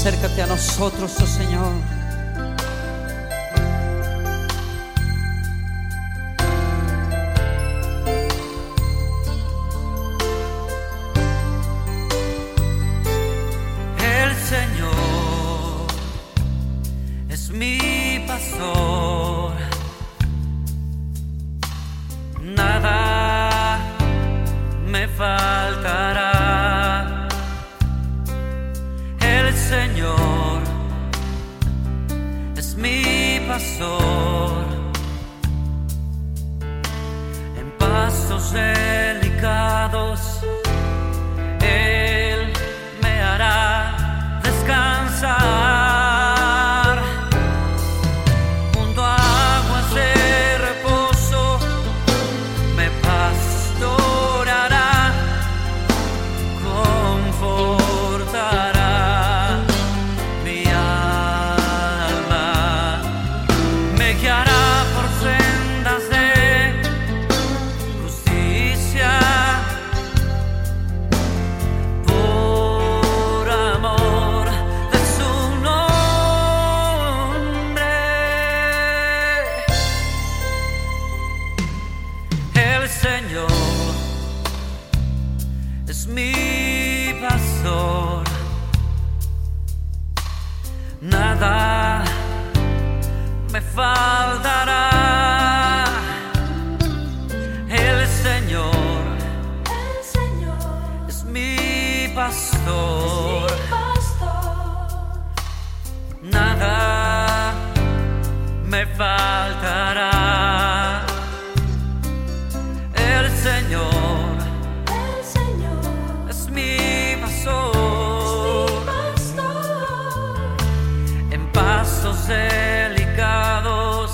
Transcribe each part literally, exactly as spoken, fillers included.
acércate a nosotros, oh Señor. El Señor es mi pastor, nada me faltará. El Señor es mi pastor, en pastos delicados Él me hará descansar, junto a aguas de reposo me pastoreará, confortará mi alma, me guiará por sendas de justicia, por amor de su nombre. El Señor es mi pastor, nada me faltará. El Señor, El Señor es mi es pastor, mi pastor, nada me faltará. El Señor el Señor es mi es pastor, mi pastor, en pastos delicados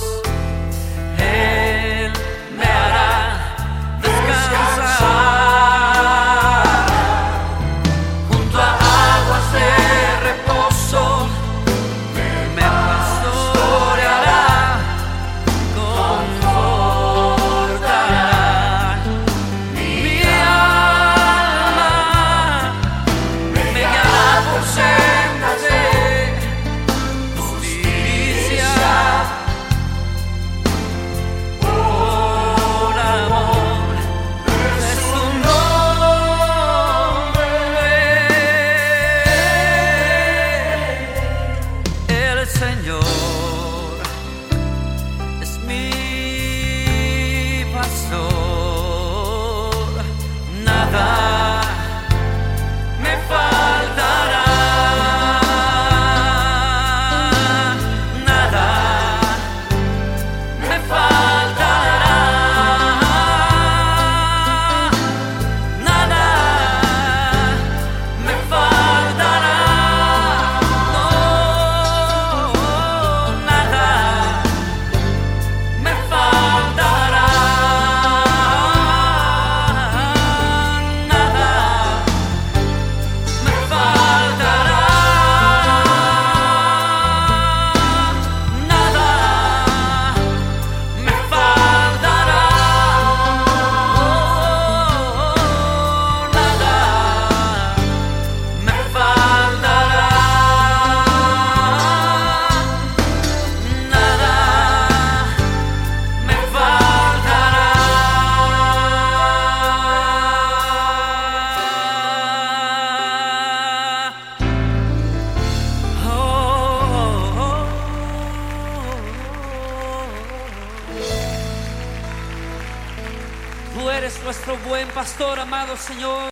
Él me hará descansar, junto a aguas de reposo me pastoreará, confortará mi alma, me guiará por sendas de justicia, por amor de su nombre. El Señor es mi pastor, nada me faltará, nada me faltará, nada me faltará, no, nada me faltará, nada me faltará, nada me faltará, oh, nada me faltará, nada me faltará. Tú eres nuestro buen pastor, amado Señor.